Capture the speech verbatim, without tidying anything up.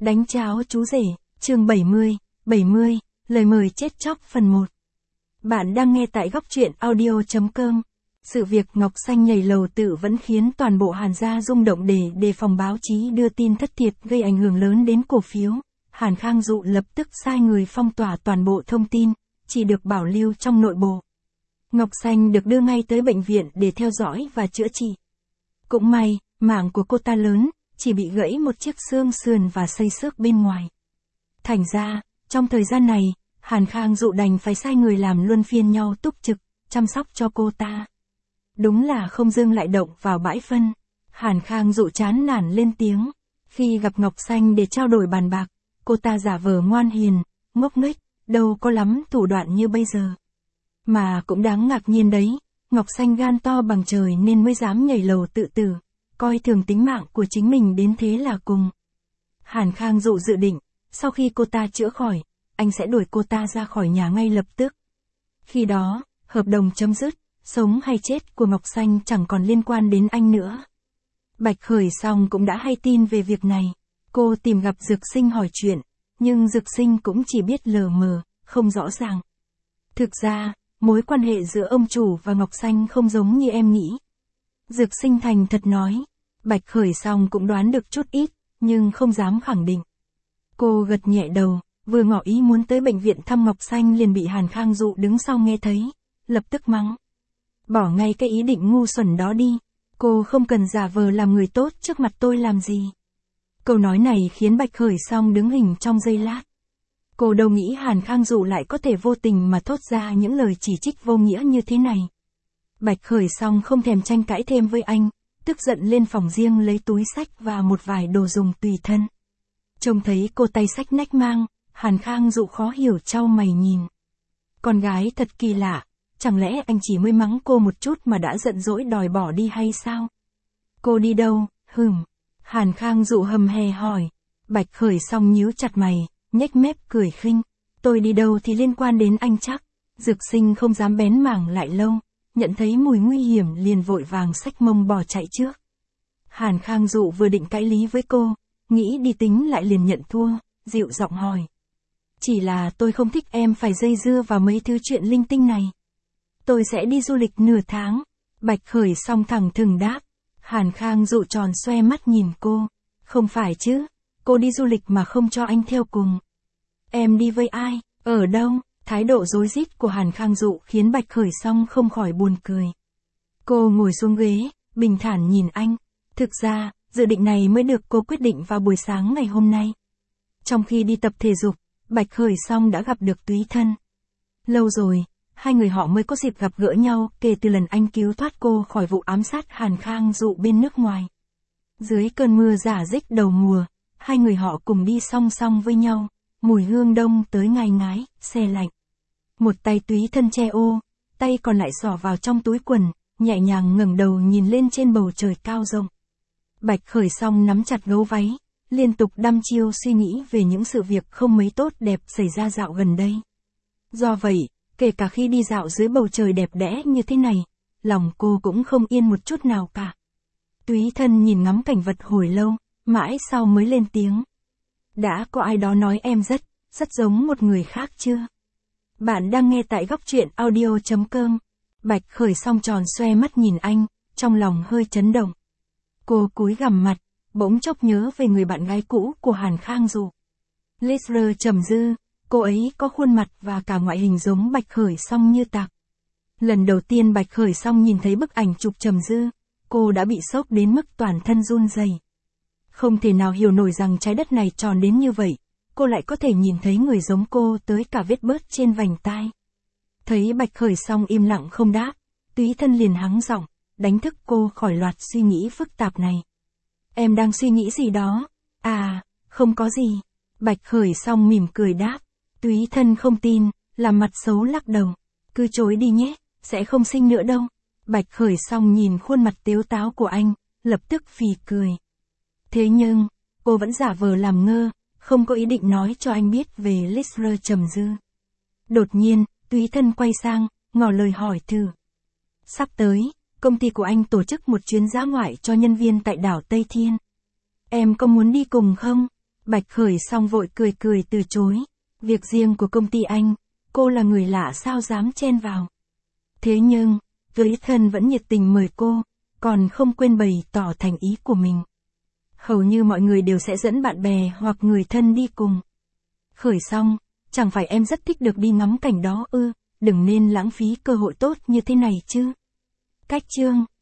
Đánh cháo chú rể, chương bảy mươi, bảy mươi, lời mời chết chóc phần một. Bạn đang nghe tại góc truyện audio chấm com. Sự việc Ngọc Xanh nhảy lầu tự vẫn khiến toàn bộ Hàn gia rung động để đề phòng báo chí đưa tin thất thiệt gây ảnh hưởng lớn đến cổ phiếu. Hàn Khang Dụ lập tức sai người phong tỏa toàn bộ thông tin, chỉ được bảo lưu trong nội bộ. Ngọc Xanh được đưa ngay tới bệnh viện để theo dõi và chữa trị. Cũng may, mạng của cô ta lớn, chỉ bị gãy một chiếc xương sườn và xây xước bên ngoài. Thành ra, trong thời gian này, Hàn Khang Dụ đành phải sai người làm luân phiên nhau túc trực, chăm sóc cho cô ta. Đúng là không dưng lại động vào bãi phân. Hàn Khang Dụ chán nản lên tiếng. Khi gặp Ngọc Xanh để trao đổi bàn bạc, cô ta giả vờ ngoan hiền, ngốc nghếch, đâu có lắm thủ đoạn như bây giờ. Mà cũng đáng ngạc nhiên đấy, Ngọc Xanh gan to bằng trời nên mới dám nhảy lầu tự tử, coi thường tính mạng của chính mình đến thế là cùng. Hàn Khang Dụ dự định, sau khi cô ta chữa khỏi, anh sẽ đuổi cô ta ra khỏi nhà ngay lập tức. Khi đó, hợp đồng chấm dứt, sống hay chết của Ngọc Xanh chẳng còn liên quan đến anh nữa. Bạch Khởi Song cũng đã hay tin về việc này. Cô tìm gặp Dược Sinh hỏi chuyện, nhưng Dược Sinh cũng chỉ biết lờ mờ, không rõ ràng. Thực ra, mối quan hệ giữa ông chủ và Ngọc Xanh không giống như em nghĩ. Dược Sinh thành thật nói. Bạch Khởi Song cũng đoán được chút ít, nhưng không dám khẳng định. Cô gật nhẹ đầu, vừa ngỏ ý muốn tới bệnh viện thăm Ngọc Xanh liền bị Hàn Khang Dụ đứng sau nghe thấy, lập tức mắng. Bỏ ngay cái ý định ngu xuẩn đó đi, cô không cần giả vờ làm người tốt trước mặt tôi làm gì. Câu nói này khiến Bạch Khởi Song đứng hình trong giây lát. Cô đâu nghĩ Hàn Khang Dụ lại có thể vô tình mà thốt ra những lời chỉ trích vô nghĩa như thế này. Bạch Khởi Song không thèm tranh cãi thêm với anh, tức giận lên phòng riêng lấy túi xách và một vài đồ dùng tùy thân. Trông thấy cô tay xách nách mang, Hàn Khang Dụ khó hiểu chau mày nhìn. Con gái thật kỳ lạ, chẳng lẽ anh chỉ mới mắng cô một chút mà đã giận dỗi đòi bỏ đi hay sao? Cô đi đâu, hừm? Hàn Khang Dụ hầm hè hỏi. Bạch Khởi Song nhíu chặt mày, nhếch mép cười khinh. Tôi đi đâu thì liên quan đến anh chắc. Dược Sinh không dám bén mảng lại lâu, nhận thấy mùi nguy hiểm liền vội vàng xách mông bỏ chạy trước. Hàn Khang Dụ vừa định cãi lý với cô, nghĩ đi tính lại liền nhận thua, dịu giọng hỏi. Chỉ là tôi không thích em phải dây dưa vào mấy thứ chuyện linh tinh này. Tôi sẽ đi du lịch nửa tháng. Bạch Khởi Song thẳng thừng đáp. Hàn Khang Dụ tròn xoe mắt nhìn cô. Không phải chứ, cô đi du lịch mà không cho anh theo cùng. Em đi với ai, ở đâu? Thái độ rối rít của Hàn Khang Dụ khiến Bạch Khởi Song không khỏi buồn cười. Cô ngồi xuống ghế, bình thản nhìn anh. Thực ra, dự định này mới được cô quyết định vào buổi sáng ngày hôm nay. Trong khi đi tập thể dục, Bạch Khởi Song đã gặp được Túy Thân. Lâu rồi, hai người họ mới có dịp gặp gỡ nhau kể từ lần anh cứu thoát cô khỏi vụ ám sát Hàn Khang Dụ bên nước ngoài. Dưới cơn mưa rả rích đầu mùa, hai người họ cùng đi song song với nhau, mùi hương đông tới ngai ngái, se lạnh. Một tay Túy Thân che ô, tay còn lại xỏ vào trong túi quần, nhẹ nhàng ngẩng đầu nhìn lên trên bầu trời cao rộng. Bạch Khởi Song nắm chặt gấu váy, liên tục đăm chiêu suy nghĩ về những sự việc không mấy tốt đẹp xảy ra dạo gần đây. Do vậy, kể cả khi đi dạo dưới bầu trời đẹp đẽ như thế này, lòng cô cũng không yên một chút nào cả. Túy Thân nhìn ngắm cảnh vật hồi lâu, mãi sau mới lên tiếng. Đã có ai đó nói em rất, rất giống một người khác chưa? Bạn đang nghe tại góc truyện audio chấm com. Bạch Khởi Song tròn xoe mắt nhìn anh, trong lòng hơi chấn động. Cô cúi gằm mặt, bỗng chốc nhớ về người bạn gái cũ của Hàn Khang Dụ. Lizra Trầm Dư, cô ấy có khuôn mặt và cả ngoại hình giống Bạch Khởi Song như tạc. Lần đầu tiên Bạch Khởi Song nhìn thấy bức ảnh chụp Trầm Dư, cô đã bị sốc đến mức toàn thân run rẩy. Không thể nào hiểu nổi rằng trái đất này tròn đến như vậy, cô lại có thể nhìn thấy người giống cô tới cả vết bớt trên vành tai. Thấy Bạch Khởi Song im lặng không đáp, Túy Thân liền hắng giọng, đánh thức cô khỏi loạt suy nghĩ phức tạp này. Em đang suy nghĩ gì đó? À, không có gì. Bạch Khởi Song mỉm cười đáp. Túy Thân không tin, làm mặt xấu lắc đầu. Cứ chối đi nhé, sẽ không sinh nữa đâu. Bạch Khởi Song nhìn khuôn mặt tếu táo của anh, lập tức phì cười. Thế nhưng, cô vẫn giả vờ làm ngơ, không có ý định nói cho anh biết về Lizra Trầm Dư. Đột nhiên, Túy Thân quay sang, ngỏ lời hỏi thử. Sắp tới, công ty của anh tổ chức một chuyến dã ngoại cho nhân viên tại đảo Tây Thiên. Em có muốn đi cùng không? Bạch Khởi xong vội cười cười từ chối. Việc riêng của công ty anh, cô là người lạ sao dám chen vào. Thế nhưng, với thân vẫn nhiệt tình mời cô, còn không quên bày tỏ thành ý của mình. Hầu như mọi người đều sẽ dẫn bạn bè hoặc người thân đi cùng. Khởi xong, chẳng phải em rất thích được đi ngắm cảnh đó ư, đừng nên lãng phí cơ hội tốt như thế này chứ. Cách chương